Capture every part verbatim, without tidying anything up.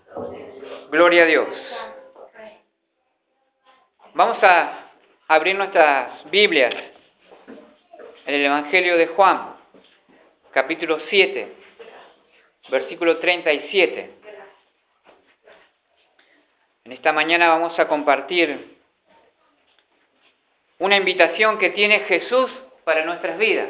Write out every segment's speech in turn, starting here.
Gloria a Dios. Vamos a abrir nuestras Biblias en el Evangelio de Juan, capítulo siete, versículo treinta y siete. En esta mañana vamos a compartir una invitación que tiene Jesús para nuestras vidas.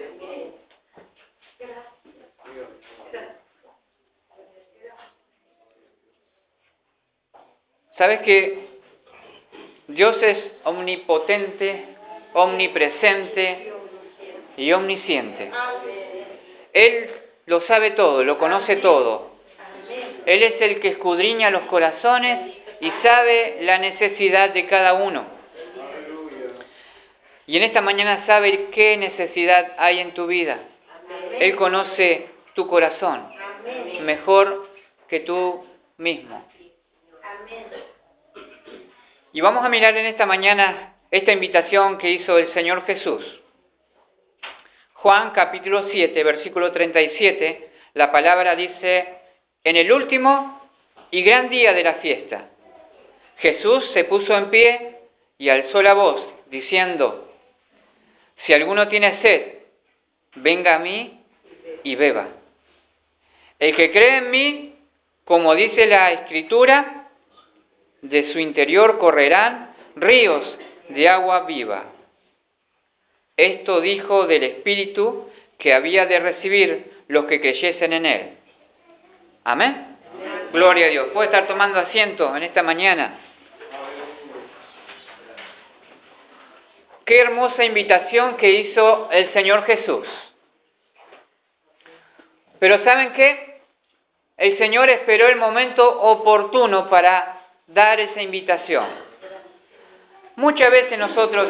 ¿Sabes que Dios es omnipotente, omnipresente y omnisciente? Él lo sabe todo, lo conoce todo. Él es el que escudriña los corazones y sabe la necesidad de cada uno. Y en esta mañana sabe qué necesidad hay en tu vida. Él conoce tu corazón mejor que tú mismo. Y vamos a mirar en esta mañana esta invitación que hizo el Señor Jesús. Juan capítulo siete, versículo treinta y siete, la palabra dice: en el último y gran día de la fiesta, Jesús se puso en pie y alzó la voz, diciendo: si alguno tiene sed, venga a mí y beba. El que cree en mí, como dice la Escritura, de su interior correrán ríos de agua viva. Esto dijo del Espíritu que había de recibir los que creyesen en Él. Amén. Amén. Gloria a Dios. Puede estar tomando asiento en esta mañana. Qué hermosa invitación que hizo el Señor Jesús. Pero ¿saben qué? El Señor esperó el momento oportuno para dar esa invitación. Muchas veces nosotros,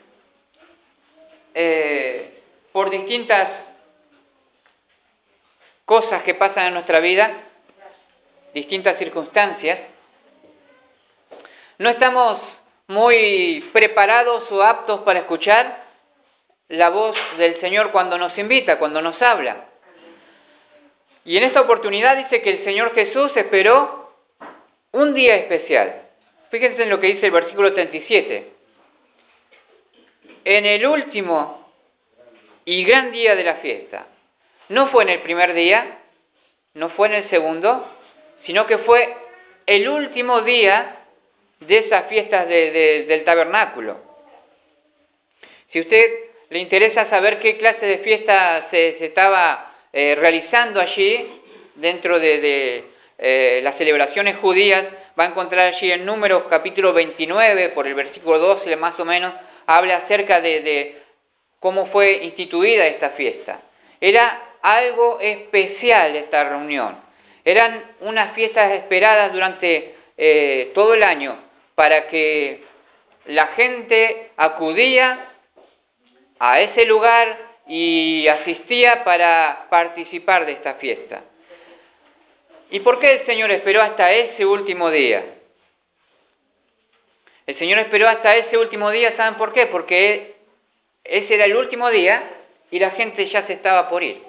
eh, por distintas cosas que pasan en nuestra vida, distintas circunstancias, no estamos muy preparados o aptos para escuchar la voz del Señor cuando nos invita, cuando nos habla. Y en esta oportunidad dice que el Señor Jesús esperó un día especial. Fíjense en lo que dice el versículo treinta y siete. En el último y gran día de la fiesta. No fue en el primer día, no fue en el segundo, sino que fue el último día de esas fiestas de, de, del tabernáculo. Si a usted le interesa saber qué clase de fiesta se, se estaba eh, realizando allí, dentro de, de eh, las celebraciones judías, va a encontrar allí en Números capítulo veintinueve, por el versículo doce más o menos, habla acerca de, de cómo fue instituida esta fiesta. Era algo especial esta reunión. Eran unas fiestas esperadas durante eh, todo el año, para que la gente acudía a ese lugar y asistía para participar de esta fiesta. ¿Y por qué el Señor esperó hasta ese último día? El Señor esperó hasta ese último día, ¿saben por qué? Porque ese era el último día y la gente ya se estaba por ir.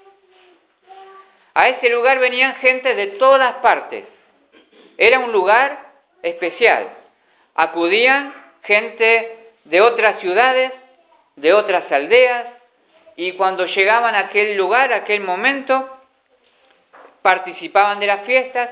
A ese lugar venían gente de todas partes. Era un lugar especial. Acudían gente de otras ciudades, de otras aldeas, y cuando llegaban a aquel lugar, a aquel momento, participaban de las fiestas,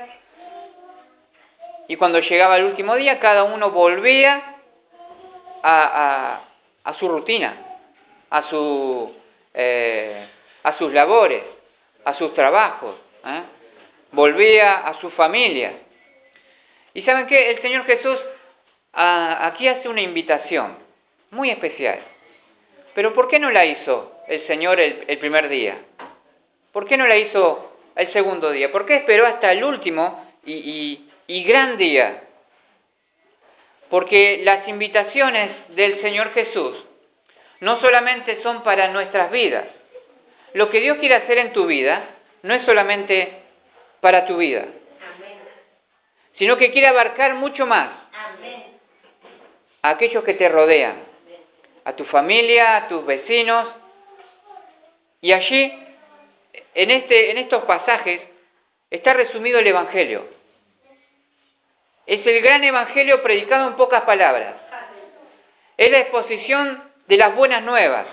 y cuando llegaba el último día, cada uno volvía a, a, a su rutina, a, su, eh, a sus labores, a sus trabajos, ¿eh? volvía a su familia. ¿Y saben qué? El Señor Jesús a, aquí hace una invitación muy especial. Pero ¿por qué no la hizo el Señor el, el primer día? ¿Por qué no la hizo el segundo día? ¿Por qué esperó hasta el último y, y, y gran día? Porque las invitaciones del Señor Jesús no solamente son para nuestras vidas. Lo que Dios quiere hacer en tu vida no es solamente para tu vida, sino que quiere abarcar mucho más a aquellos que te rodean, a tu familia, a tus vecinos. Y allí, en, este, en estos pasajes, está resumido el Evangelio. Es el gran evangelio predicado en pocas palabras. Es la exposición de las buenas nuevas.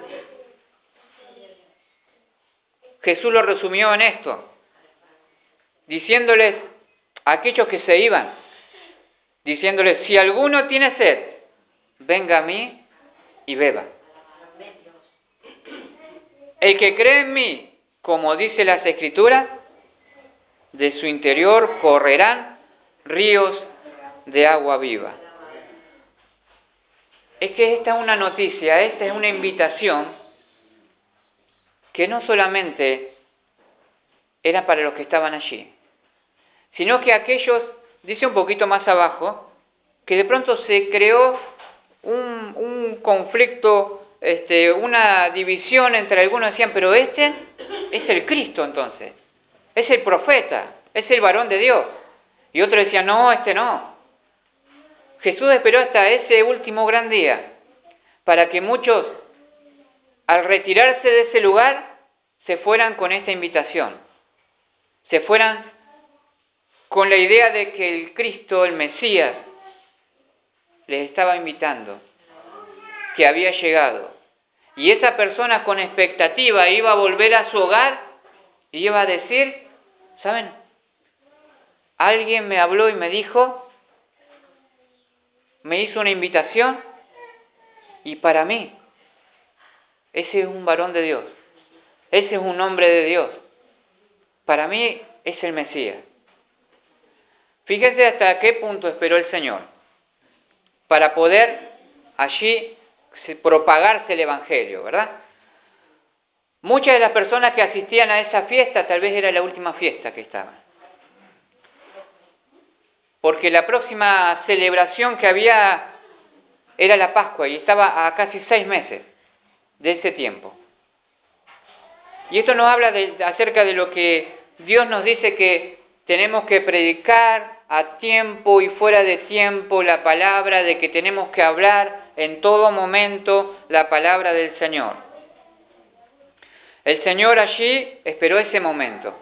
Jesús lo resumió en esto, diciéndoles a aquellos que se iban, diciéndoles, si alguno tiene sed, venga a mí y beba. El que cree en mí, como dice las Escrituras, de su interior correrán ríos de agua viva. Es que esta es una noticia, esta es una invitación que no solamente era para los que estaban allí, sino que aquellos, dice un poquito más abajo, que de pronto se creó un, un conflicto, este, una división entre algunos, decían, pero este es el Cristo entonces, es el profeta, es el varón de Dios. Y otros decían, no, este no. Jesús esperó hasta ese último gran día, para que muchos, al retirarse de ese lugar, se fueran con esta invitación, se fueran con la idea de que el Cristo, el Mesías, les estaba invitando, que había llegado. Y esa persona con expectativa iba a volver a su hogar y iba a decir, ¿saben? Alguien me habló y me dijo, me hizo una invitación y para mí, ese es un varón de Dios, ese es un hombre de Dios, para mí es el Mesías. Fíjense hasta qué punto esperó el Señor para poder allí propagarse el Evangelio, ¿verdad? Muchas de las personas que asistían a esa fiesta tal vez era la última fiesta que estaban. Porque la próxima celebración que había era la Pascua y estaba a casi seis meses de ese tiempo. Y esto nos habla de, acerca de lo que Dios nos dice que tenemos que predicar a tiempo y fuera de tiempo la palabra, de que tenemos que hablar en todo momento la palabra del Señor. El Señor allí esperó ese momento,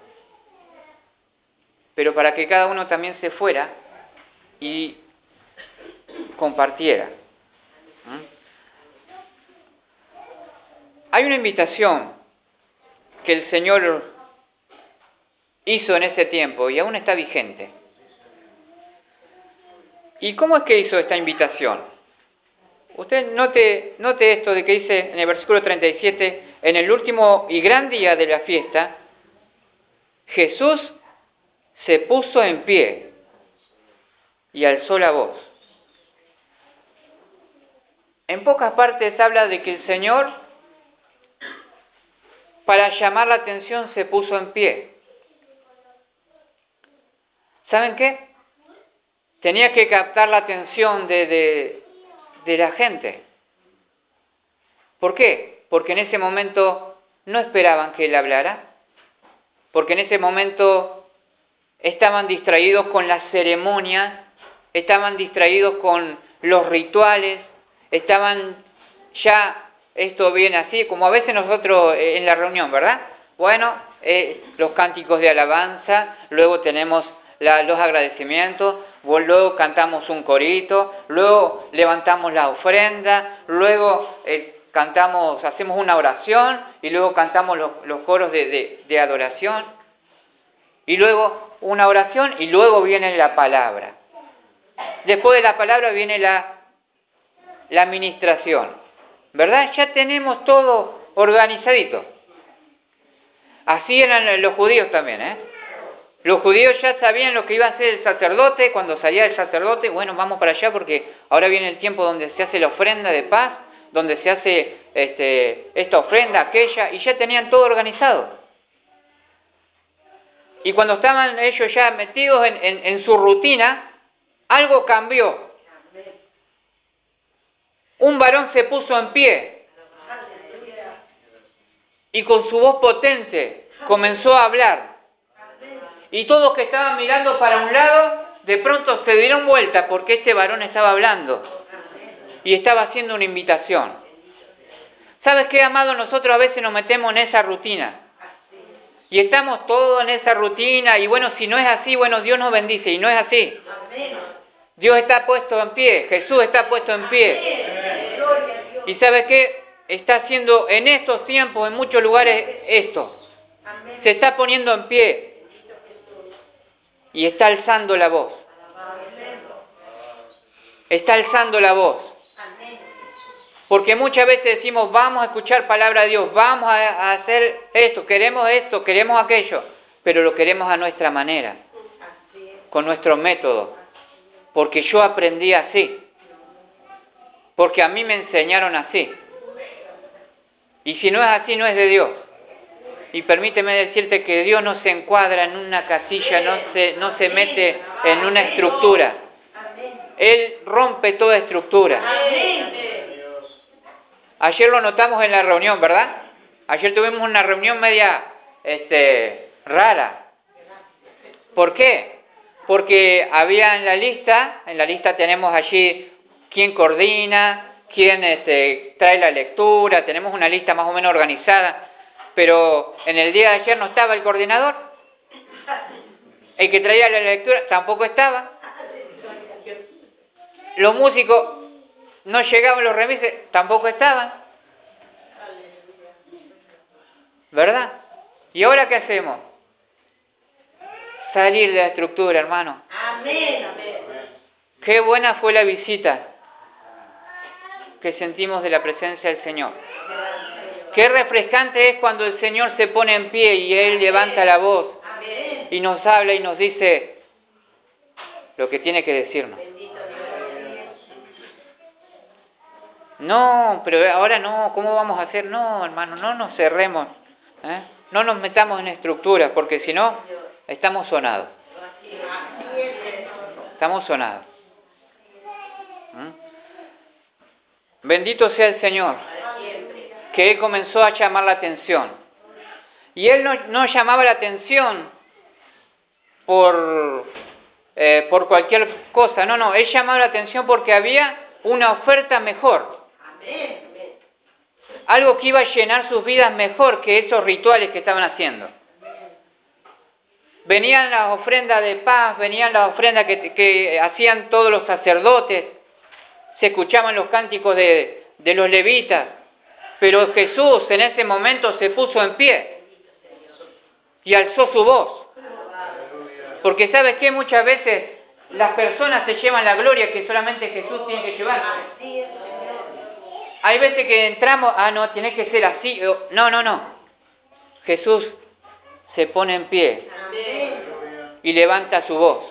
pero para que cada uno también se fuera y compartiera. ¿Mm? Hay una invitación que el Señor hizo en ese tiempo y aún está vigente. ¿Y cómo es que hizo esta invitación? Usted note, note esto de que dice en el versículo treinta y siete, en el último y gran día de la fiesta, Jesús se puso en pie y alzó la voz. En pocas partes habla de que el Señor, para llamar la atención, se puso en pie. ¿Saben qué? Tenía que captar la atención de, de, de la gente. ¿Por qué? Porque en ese momento no esperaban que Él hablara, porque en ese momento estaban distraídos con las ceremonias, estaban distraídos con los rituales, estaban ya, esto viene así, como a veces nosotros en la reunión, ¿verdad? Bueno, eh, los cánticos de alabanza, luego tenemos la, los agradecimientos, luego cantamos un corito, luego levantamos la ofrenda, luego eh, cantamos, hacemos una oración y luego cantamos los, los coros de, de, de adoración y luego una oración y luego viene la palabra. Después de la palabra viene la, la administración, ¿verdad? Ya tenemos todo organizadito. Así eran los judíos también, ¿eh? Los judíos ya sabían lo que iba a hacer el sacerdote. Cuando salía el sacerdote, bueno, vamos para allá porque ahora viene el tiempo donde se hace la ofrenda de paz, donde se hace este, esta ofrenda, aquella, y ya tenían todo organizado. Y cuando estaban ellos ya metidos en, en, en su rutina, algo cambió. Un varón se puso en pie y con su voz potente comenzó a hablar. Y todos que estaban mirando para un lado, de pronto se dieron vuelta porque este varón estaba hablando y estaba haciendo una invitación. ¿Sabes qué, amado? Nosotros a veces nos metemos en esa rutina y estamos todos en esa rutina y bueno, si no es así, bueno, Dios nos bendice y no es así. Dios está puesto en pie, Jesús está puesto en pie. ¿Y sabe qué? Está haciendo en estos tiempos, en muchos lugares, esto. Se está poniendo en pie y está alzando la voz. Está alzando la voz. Porque muchas veces decimos, vamos a escuchar palabra de Dios, vamos a, a hacer esto, queremos esto, queremos aquello, pero lo queremos a nuestra manera, con nuestro método. Porque yo aprendí así. Porque a mí me enseñaron así. Y si no es así, no es de Dios. Y permíteme decirte que Dios no se encuadra en una casilla, no se, no se mete en una estructura. Él rompe toda estructura. Ayer lo notamos en la reunión, ¿verdad? Ayer tuvimos una reunión media este, rara. ¿Por qué? Porque había en la lista, en la lista tenemos allí quién coordina, quién este, trae la lectura, tenemos una lista más o menos organizada, pero en el día de ayer no estaba el coordinador, el que traía la lectura tampoco estaba, los músicos no llegaban, los remises tampoco estaban, ¿verdad? ¿Y ahora qué hacemos? Salir de la estructura, hermano. Amén. Qué buena fue la visita que sentimos de la presencia del Señor. Qué refrescante es cuando el Señor se pone en pie y Él levanta la voz y nos habla y nos dice lo que tiene que decirnos. No, pero ahora no, ¿cómo vamos a hacer? No, hermano, no nos cerremos, ¿eh? No nos metamos en estructuras, porque si no, estamos sonados. Estamos sonados. ¿Mm? Bendito sea el Señor, que Él comenzó a llamar la atención. Y Él no, no llamaba la atención por, eh, por cualquier cosa, no, no, Él llamaba la atención porque había una oferta mejor. Algo que iba a llenar sus vidas mejor que esos rituales que estaban haciendo. Venían las ofrendas de paz, venían las ofrendas que, que hacían todos los sacerdotes, se escuchaban los cánticos de, de los levitas, pero Jesús en ese momento se puso en pie y alzó su voz. Porque ¿sabes qué? Muchas veces las personas se llevan la gloria que solamente Jesús tiene que llevar. Hay veces que entramos, ah, no, tiene que ser así. No, no, no. Jesús se pone en pie y levanta su voz.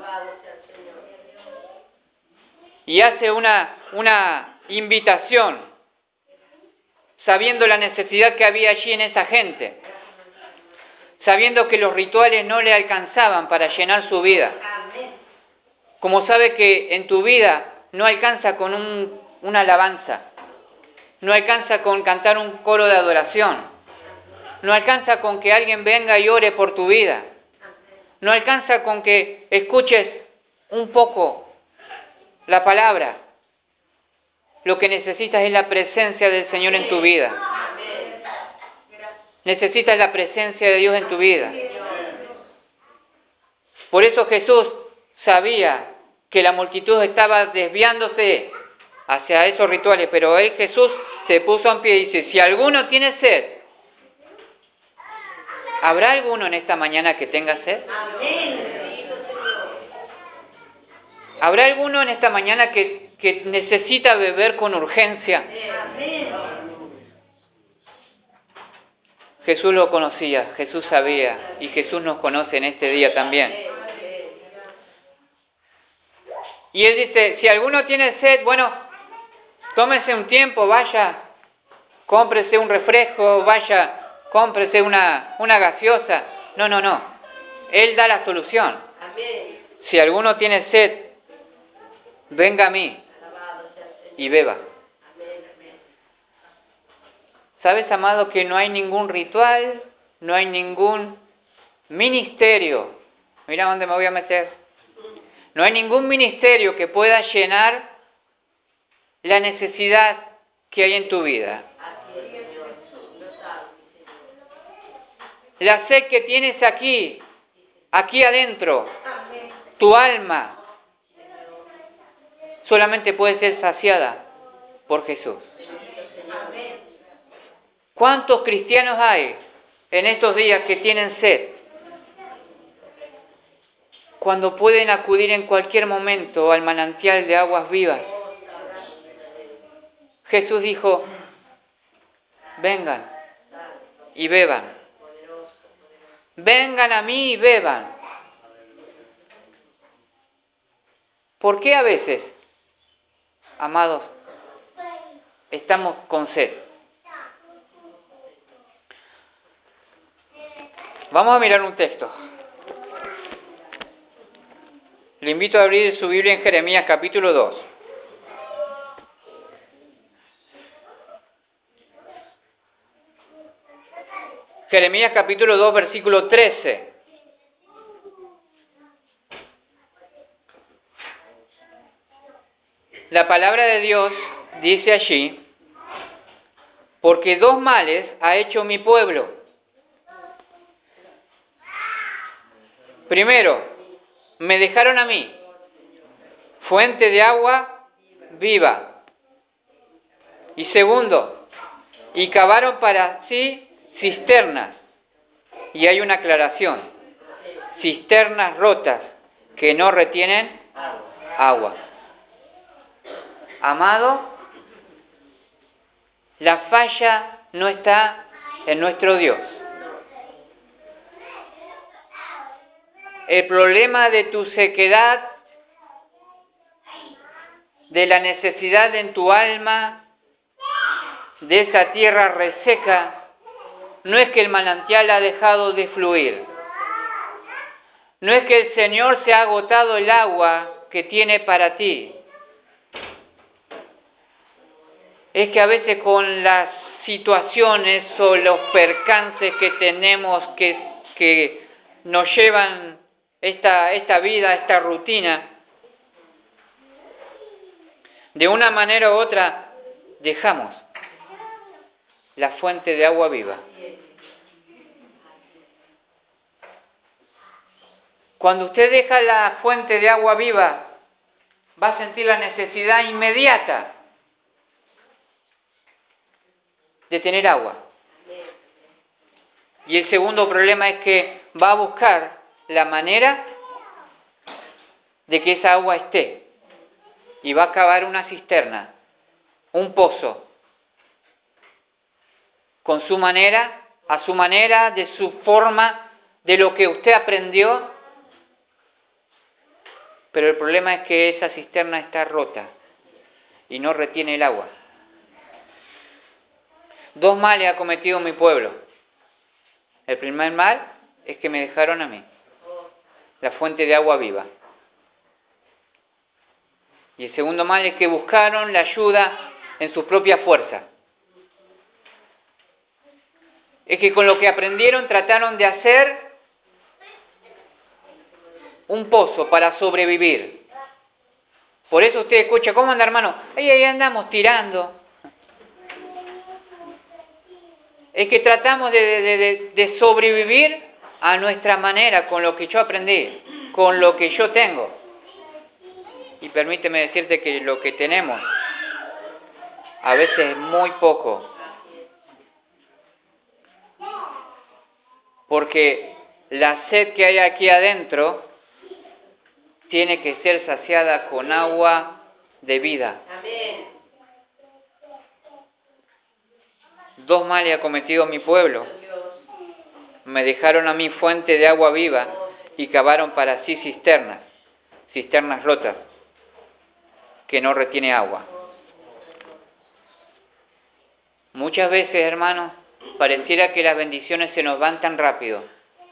Y hace una, una invitación, sabiendo la necesidad que había allí en esa gente, sabiendo que los rituales no le alcanzaban para llenar su vida. Como sabe que en tu vida no alcanza con un, una alabanza, no alcanza con cantar un coro de adoración, no alcanza con que alguien venga y ore por tu vida, no alcanza con que escuches un poco la palabra. Lo que necesitas es la presencia del Señor en tu vida. Necesitas la presencia de Dios en tu vida. Por eso Jesús sabía que la multitud estaba desviándose hacia esos rituales, pero él, Jesús, se puso en pie y dice, si alguno tiene sed, ¿habrá alguno en esta mañana que tenga sed? ¿Habrá alguno en esta mañana que, que necesita beber con urgencia? Jesús lo conocía, Jesús sabía, y Jesús nos conoce en este día también. Y Él dice, si alguno tiene sed, bueno, tómese un tiempo, vaya, cómprese un refresco, vaya, cómprese una, una gaseosa. No, no, no. Él da la solución. Si alguno tiene sed, venga a mí y beba. ¿Sabes, amado, que no hay ningún ritual, no hay ningún ministerio? Mira dónde me voy a meter. No hay ningún ministerio que pueda llenar la necesidad que hay en tu vida. La sed que tienes aquí, aquí adentro, tu alma, solamente puede ser saciada por Jesús. ¿Cuántos cristianos hay en estos días que tienen sed? Cuando pueden acudir en cualquier momento al manantial de aguas vivas. Jesús dijo, vengan y beban. Vengan a mí y beban. ¿Por qué a veces, amados, estamos con sed? Vamos a mirar un texto. Le invito a abrir su Biblia en Jeremías capítulo dos. Jeremías capítulo dos, versículo trece. La palabra de Dios dice allí, porque dos males ha hecho mi pueblo. Primero, me dejaron a mí, fuente de agua viva. Y segundo, y cavaron para sí cisternas. Y hay una aclaración, cisternas rotas que no retienen agua. Amado, la falla no está en nuestro Dios. El problema de tu sequedad, de la necesidad en tu alma, de esa tierra reseca, no es que el manantial ha dejado de fluir. No es que el Señor se ha agotado el agua que tiene para ti. Es que a veces con las situaciones o los percances que tenemos que, que nos llevan esta, esta vida, esta rutina, de una manera u otra dejamos la fuente de agua viva. Cuando usted deja la fuente de agua viva, va a sentir la necesidad inmediata de tener agua. Y el segundo problema es que va a buscar la manera de que esa agua esté. Y va a cavar una cisterna, un pozo, con su manera, a su manera, de su forma, de lo que usted aprendió. Pero el problema es que esa cisterna está rota y no retiene el agua. Dos males ha cometido mi pueblo. El primer mal es que me dejaron a mí, la fuente de agua viva. Y el segundo mal es que buscaron la ayuda en su propia fuerza. Es que con lo que aprendieron trataron de hacer un pozo para sobrevivir. Por eso usted escucha, ¿cómo anda, hermano? Ahí, ahí andamos tirando. Es que tratamos de, de, de, de sobrevivir a nuestra manera, con lo que yo aprendí, con lo que yo tengo. Y permíteme decirte que lo que tenemos a veces es muy poco. Porque la sed que hay aquí adentro tiene que ser saciada con agua de vida. Dos males ha cometido mi pueblo. Me dejaron a mí fuente de agua viva y cavaron para sí cisternas, cisternas rotas, que no retiene agua. Muchas veces, hermanos, pareciera que las bendiciones se nos van tan rápido.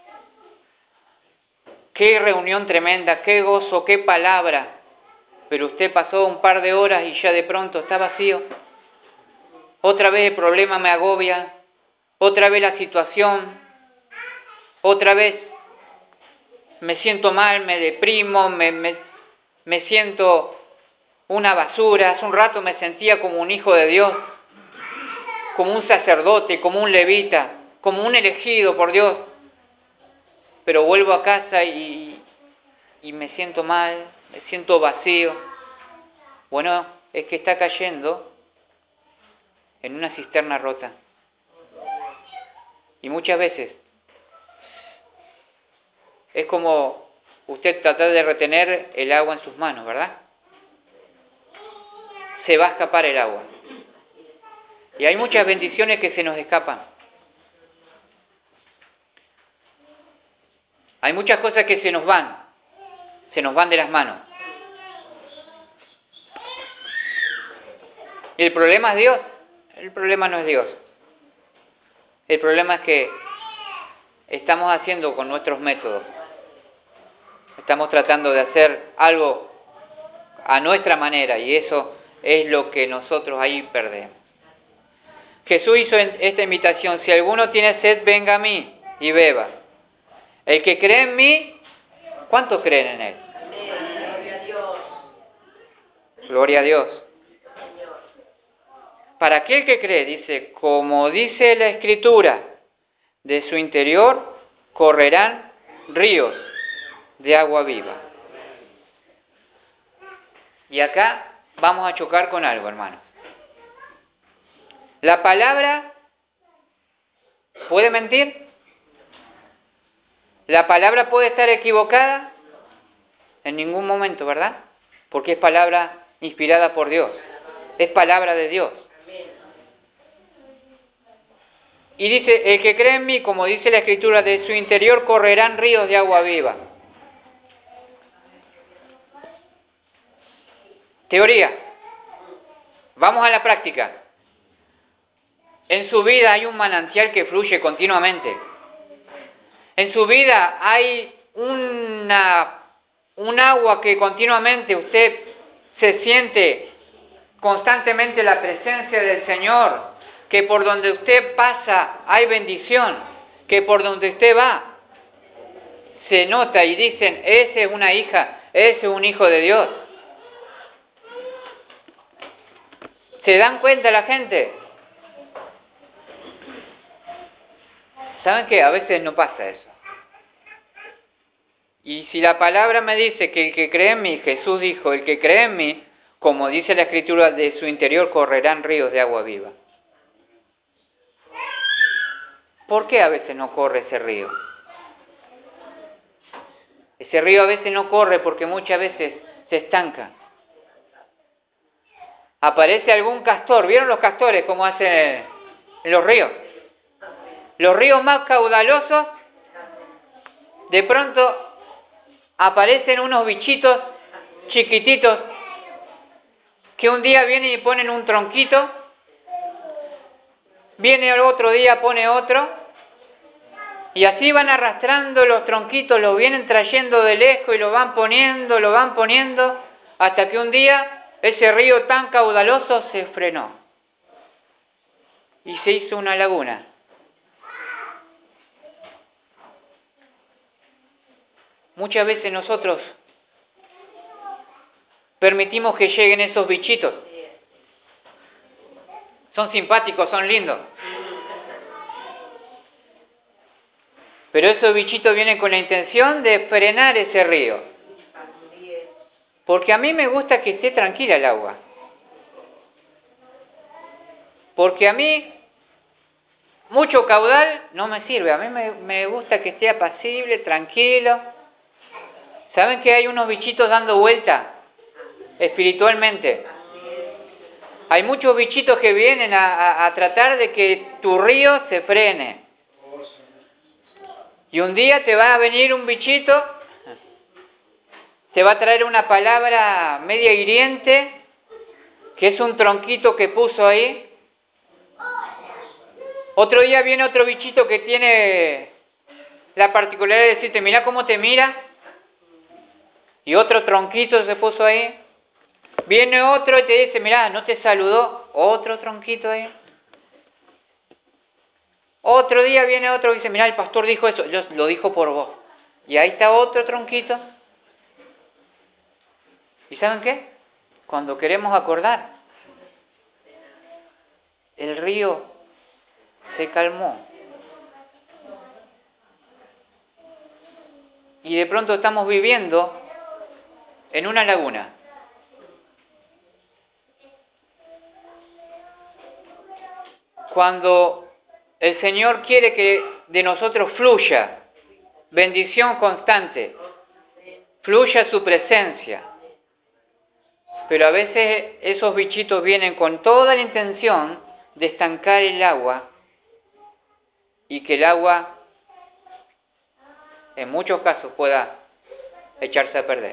Qué reunión tremenda, qué gozo, qué palabra. Pero usted pasó un par de horas y ya de pronto está vacío. Otra vez el problema me agobia, otra vez la situación, otra vez me siento mal, me deprimo, me, me, me siento una basura. Hace un rato me sentía como un hijo de Dios, como un sacerdote, como un levita, como un elegido por Dios. Pero vuelvo a casa y, y me siento mal, me siento vacío. Bueno, es que está cayendo en una cisterna rota. Y muchas veces es como usted tratar de retener el agua en sus manos, ¿verdad? Se va a escapar el agua. Y hay muchas bendiciones que se nos escapan. Hay muchas cosas que se nos van, se nos van de las manos. ¿Y el problema es Dios? El problema no es Dios. El problema es que estamos haciendo con nuestros métodos. Estamos tratando de hacer algo a nuestra manera y eso es lo que nosotros ahí perdemos. Jesús hizo esta invitación: si alguno tiene sed, venga a mí y beba. El que cree en mí, ¿cuántos creen en Él? Gloria a Dios. Gloria a Dios. Para aquel que cree, dice, como dice la Escritura, de su interior correrán ríos de agua viva. Y acá vamos a chocar con algo, hermano. ¿La palabra puede mentir? ¿La palabra puede estar equivocada? En ningún momento, ¿verdad? Porque es palabra inspirada por Dios. Es palabra de Dios. Y dice, el que cree en mí, como dice la Escritura, de su interior correrán ríos de agua viva. Teoría. Vamos a la práctica. En su vida hay un manantial que fluye continuamente. En su vida hay una, un agua que continuamente usted se siente constantemente la presencia del Señor, que por donde usted pasa hay bendición, que por donde usted va se nota y dicen, esa es una hija, ese es un hijo de Dios. ¿Se dan cuenta la gente? ¿Saben qué? A veces no pasa eso. Y si la palabra me dice que el que cree en mí, Jesús dijo, el que cree en mí, como dice la Escritura, de su interior correrán ríos de agua viva. ¿Por qué a veces no corre ese río? Ese río a veces no corre porque muchas veces se estanca. Aparece algún castor. ¿Vieron los castores cómo hacen en los ríos? Los ríos más caudalosos, de pronto aparecen unos bichitos chiquititos que un día vienen y ponen un tronquito, viene el otro día, pone otro, y así van arrastrando los tronquitos, los vienen trayendo de lejos y lo van poniendo, lo van poniendo, hasta que un día ese río tan caudaloso se frenó y se hizo una laguna. Muchas veces nosotros permitimos que lleguen esos bichitos. Son simpáticos, son lindos. Pero esos bichitos vienen con la intención de frenar ese río. Porque a mí me gusta que esté tranquila el agua. Porque a mí mucho caudal no me sirve. A mí me, me gusta que esté apacible, tranquilo. ¿Saben que hay unos bichitos dando vuelta espiritualmente? Hay muchos bichitos que vienen a, a, a tratar de que tu río se frene. Y un día te va a venir un bichito, te va a traer una palabra media hiriente, que es un tronquito que puso ahí. Otro día viene otro bichito que tiene la particularidad de decirte, mira cómo te mira. Y otro tronquito se puso ahí. Viene otro y te dice, mirá, no te saludó. Otro tronquito ahí. Otro día viene otro y dice, mirá, el pastor dijo eso. Yo, lo dijo por vos. Y ahí está otro tronquito. ¿Y saben qué? Cuando queremos acordar, el río se calmó. Y de pronto estamos viviendo en una laguna. cuando el Señor quiere que de nosotros fluya bendición constante, fluya su presencia. Pero a veces esos bichitos vienen con toda la intención de estancar el agua y que el agua en muchos casos pueda echarse a perder.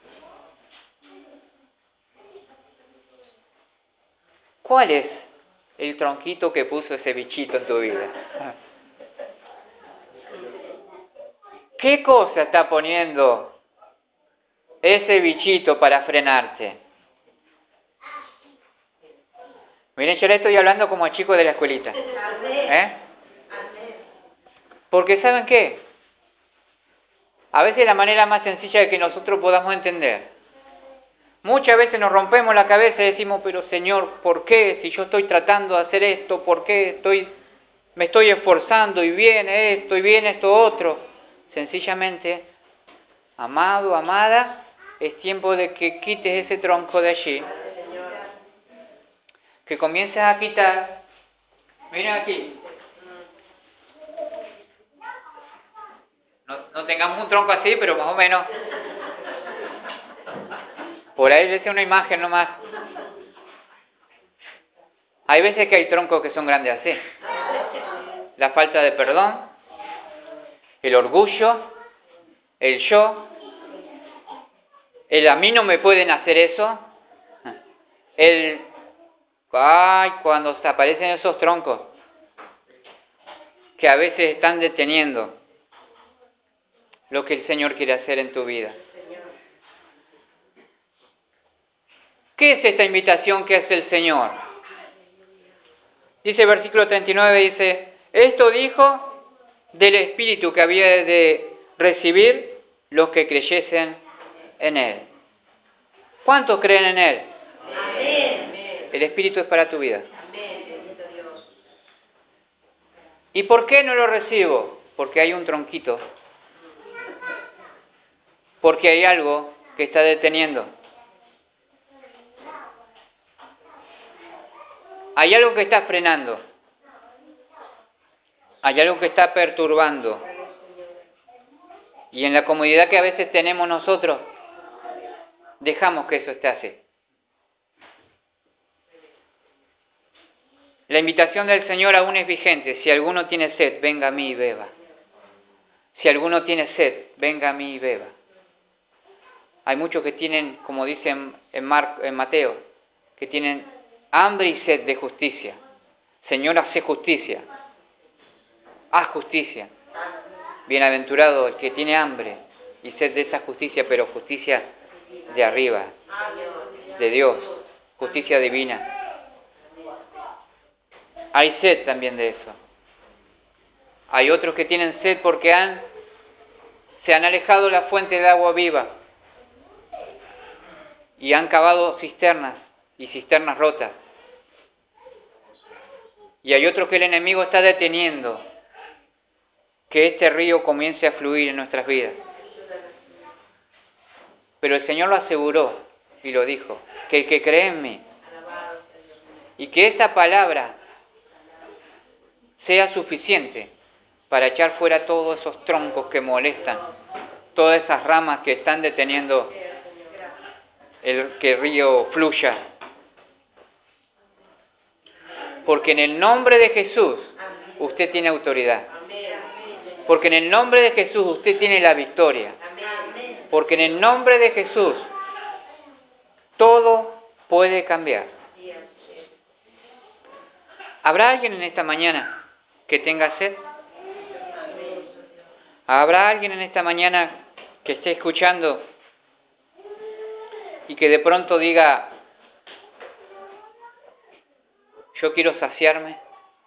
¿Cuál es el tronquito que puso ese bichito en tu vida? ¿Qué cosa está poniendo ese bichito para frenarte? Miren, yo le estoy hablando como a chicos de la escuelita. ¿Eh? Porque ¿saben qué? A veces la manera más sencilla de que nosotros podamos entender. Muchas veces nos rompemos la cabeza y decimos, pero Señor, ¿por qué? Si yo estoy tratando de hacer esto, ¿por qué estoy, me estoy esforzando y viene esto y viene esto otro? Sencillamente, amado, amada, es tiempo de que quites ese tronco de allí. Que comiences a quitar. Miren aquí. No, no tengamos un tronco así, pero más o menos. Por ahí les hice una imagen nomás. Hay veces que hay troncos que son grandes así. La falta de perdón, el orgullo, el yo, el a mí no me pueden hacer eso, el ay, cuando se aparecen esos troncos que a veces están deteniendo lo que el Señor quiere hacer en tu vida. ¿Qué es esta invitación que hace el Señor? Dice el versículo treinta y nueve, dice, esto dijo del Espíritu que había de recibir los que creyesen en Él. ¿Cuántos creen en Él? Amén. El Espíritu es para tu vida. Amén. ¿Y por qué no lo recibo? Porque hay un tronquito. Porque hay algo que está deteniendo. Hay algo que está frenando. Hay algo que está perturbando. Y en la comodidad que a veces tenemos nosotros, dejamos que eso esté así. La invitación del Señor aún es vigente. Si alguno tiene sed, venga a mí y beba. Si alguno tiene sed, venga a mí y beba. Hay muchos que tienen, como dicen en, Mar, en Mateo, que tienen hambre y sed de justicia. Señor, haz justicia. Haz justicia. Bienaventurado el que tiene hambre y sed de esa justicia, pero justicia de arriba, de Dios, justicia divina. Hay sed también de eso. Hay otros que tienen sed porque han, se han alejado de la fuente de agua viva y han cavado cisternas y cisternas rotas. Y hay otros que el enemigo está deteniendo que este río comience a fluir en nuestras vidas. Pero el Señor lo aseguró y lo dijo, que el que cree en mí y que esa palabra sea suficiente para echar fuera todos esos troncos que molestan, todas esas ramas que están deteniendo el que el río fluya. Porque en el nombre de Jesús usted tiene autoridad. Porque en el nombre de Jesús usted tiene la victoria. Porque en el nombre de Jesús todo puede cambiar. ¿Habrá alguien en esta mañana que tenga sed? ¿Habrá alguien en esta mañana que esté escuchando y que de pronto diga, yo quiero saciarme?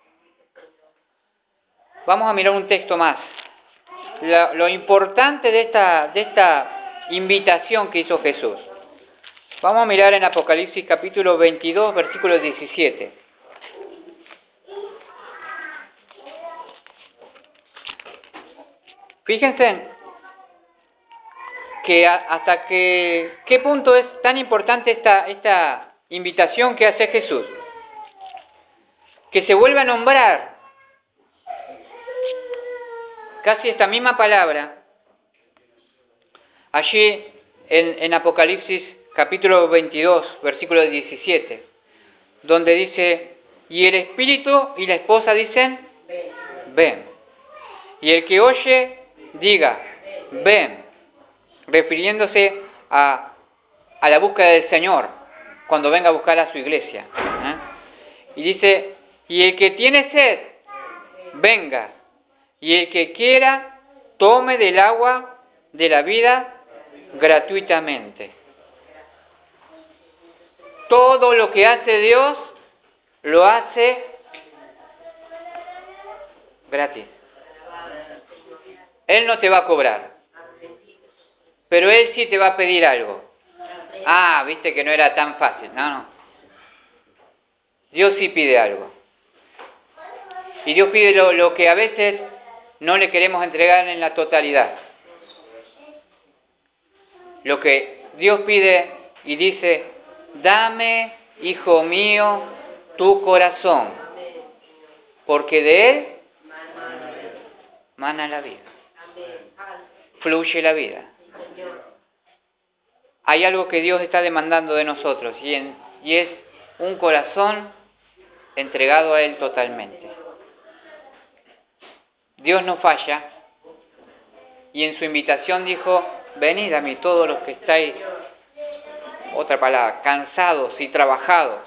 Vamos a mirar un texto más. Lo, lo importante de esta, de esta invitación que hizo Jesús. Vamos a mirar en Apocalipsis capítulo veintidós, versículo diecisiete. Fíjense que hasta que, qué punto es tan importante esta, esta invitación que hace Jesús. que se vuelve a nombrar casi esta misma palabra allí en, en Apocalipsis capítulo veintidós, versículo diecisiete, donde dice, y el espíritu y la esposa dicen, ven. Y el que oye, diga, ven, refiriéndose a, a la búsqueda del Señor, cuando venga a buscar a su iglesia. ¿eh? Y dice, y el que tiene sed, venga, y el que quiera, tome del agua de la vida gratuitamente. Todo lo que hace Dios, lo hace gratis. Él no te va a cobrar, pero Él sí te va a pedir algo. Ah, viste que no era tan fácil. No, no. Dios sí pide algo. Y Dios pide lo, lo que a veces no le queremos entregar en la totalidad. Lo que Dios pide y dice, dame, hijo mío, tu corazón, porque de él mana la vida, fluye la vida. Hay algo que Dios está demandando de nosotros y, en, y es un corazón entregado a Él totalmente. Dios no falla y en su invitación dijo, venid a mí todos los que estáis, otra palabra, cansados y trabajados.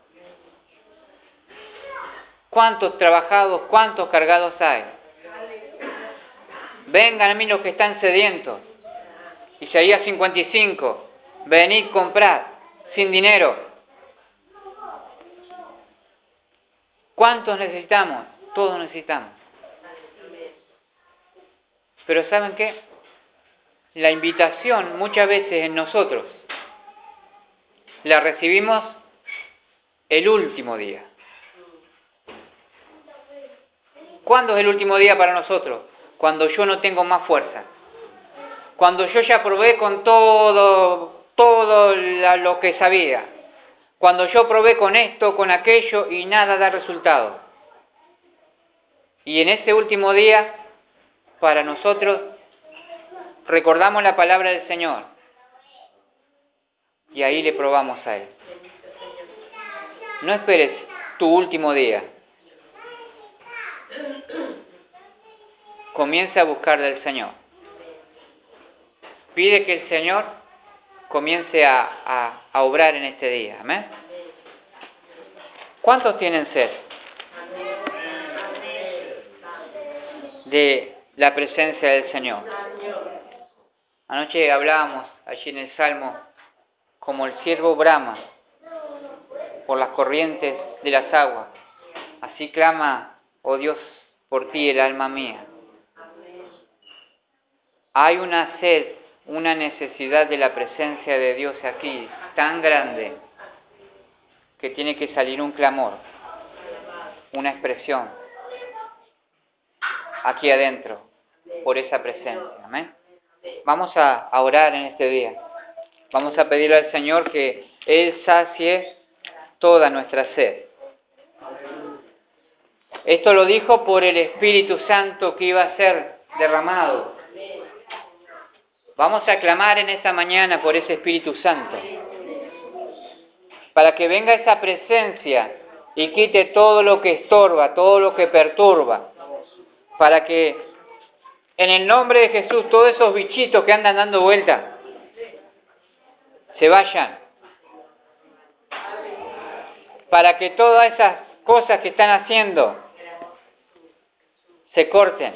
¿Cuántos trabajados, cuántos cargados hay? Vengan a mí los que están sedientos. Isaías cincuenta y cinco, venid comprad, sin dinero. ¿Cuántos necesitamos? Todos necesitamos. Pero ¿saben qué? La invitación muchas veces en nosotros la recibimos el último día. ¿Cuándo es el último día para nosotros? Cuando yo no tengo más fuerza. Cuando yo ya probé con todo, todo lo que sabía. Cuando yo probé con esto, con aquello y nada da resultado. Y en ese último día, para nosotros, recordamos la palabra del Señor. Y ahí le probamos a Él. No esperes tu último día. Comienza a buscar del Señor. Pide que el Señor comience a, a, a obrar en este día. ¿Amén? ¿Cuántos tienen sed de la presencia del Señor? Anoche hablábamos allí en el Salmo, como el siervo brama por las corrientes de las aguas, así clama, oh Dios, por ti el alma mía. Hay una sed, una necesidad de la presencia de Dios aquí, tan grande, que tiene que salir un clamor, una expresión, aquí adentro, por esa presencia. Amén. Vamos a, a orar en este día. Vamos a pedirle al Señor que Él sacie toda nuestra sed. Esto lo dijo por el Espíritu Santo que iba a ser derramado. Vamos a clamar en esta mañana por ese Espíritu Santo, para que venga esa presencia y quite todo lo que estorba, todo lo que perturba, para que en el nombre de Jesús todos esos bichitos que andan dando vuelta se vayan, para que todas esas cosas que están haciendo se corten,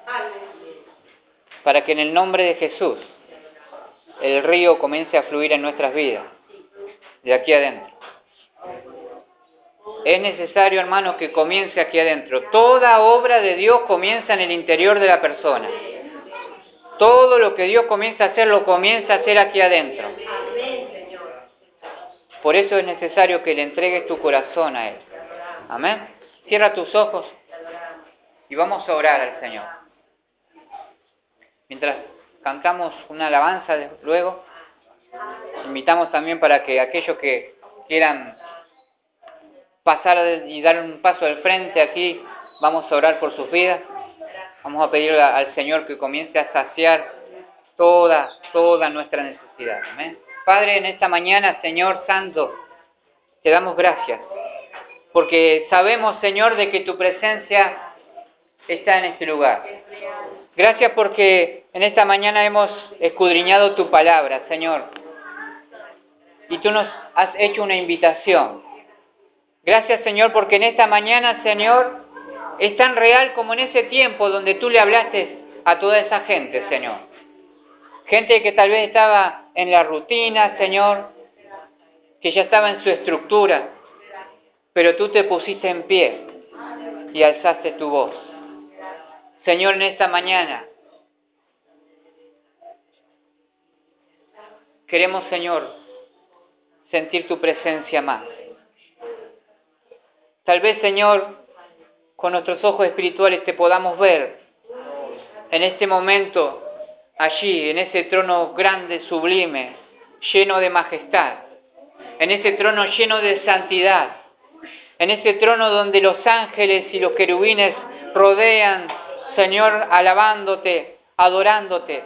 para que en el nombre de Jesús el río comience a fluir en nuestras vidas, de aquí adentro. Es necesario, hermanos, que comience aquí adentro. Toda obra de Dios comienza en el interior de la persona. Todo lo que Dios comienza a hacer, lo comienza a hacer aquí adentro. Por eso es necesario que le entregues tu corazón a Él. Amén. Cierra tus ojos y vamos a orar al Señor. Mientras cantamos una alabanza de, luego, invitamos también para que aquellos que quieran pasar y dar un paso al frente aquí, vamos a orar por sus vidas. Vamos a pedirle al Señor que comience a saciar toda, toda nuestra necesidad. Amén. Padre, en esta mañana, Señor Santo, te damos gracias, porque sabemos, Señor, de que tu presencia está en este lugar. Gracias porque en esta mañana hemos escudriñado tu palabra, Señor, y tú nos has hecho una invitación. Gracias, Señor, porque en esta mañana, Señor, es tan real como en ese tiempo donde tú le hablaste a toda esa gente, Señor. Gente que tal vez estaba en la rutina, Señor, que ya estaba en su estructura, pero tú te pusiste en pie y alzaste tu voz. Señor, en esta mañana queremos, Señor, sentir tu presencia más. Tal vez, Señor, con nuestros ojos espirituales te podamos ver en este momento, allí, en ese trono grande, sublime, lleno de majestad, en ese trono lleno de santidad, en ese trono donde los ángeles y los querubines rodean, Señor, alabándote, adorándote.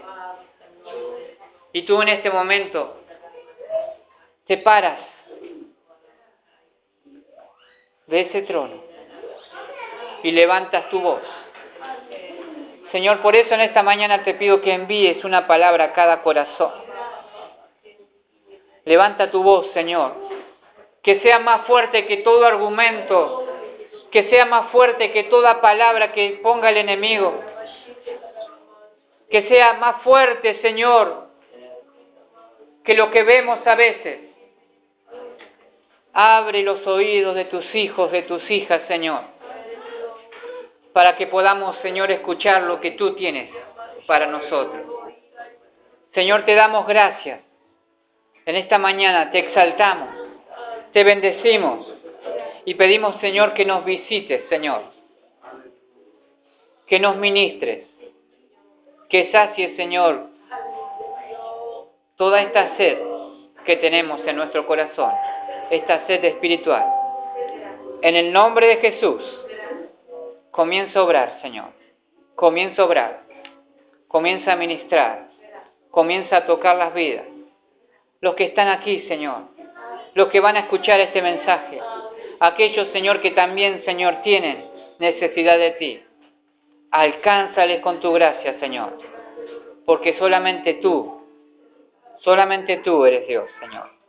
Y tú en este momento te paras de ese trono y levantas tu voz. Señor, por eso en esta mañana te pido que envíes una palabra a cada corazón. Levanta tu voz, Señor, que sea más fuerte que todo argumento, que sea más fuerte que toda palabra que ponga el enemigo, que sea más fuerte, Señor, que lo que vemos a veces. Abre los oídos de tus hijos, de tus hijas, Señor, para que podamos, Señor, escuchar lo que tú tienes para nosotros. Señor, te damos gracias. En esta mañana te exaltamos, te bendecimos y pedimos, Señor, que nos visites, Señor, que nos ministres, que sacies, Señor, toda esta sed que tenemos en nuestro corazón, esta sed espiritual. En el nombre de Jesús, comienza a obrar, Señor, comienza a obrar, comienza a ministrar, comienza a tocar las vidas. Los que están aquí, Señor, los que van a escuchar este mensaje, aquellos, Señor, que también, Señor, tienen necesidad de ti, alcánzales con tu gracia, Señor, porque solamente tú, solamente tú eres Dios, Señor.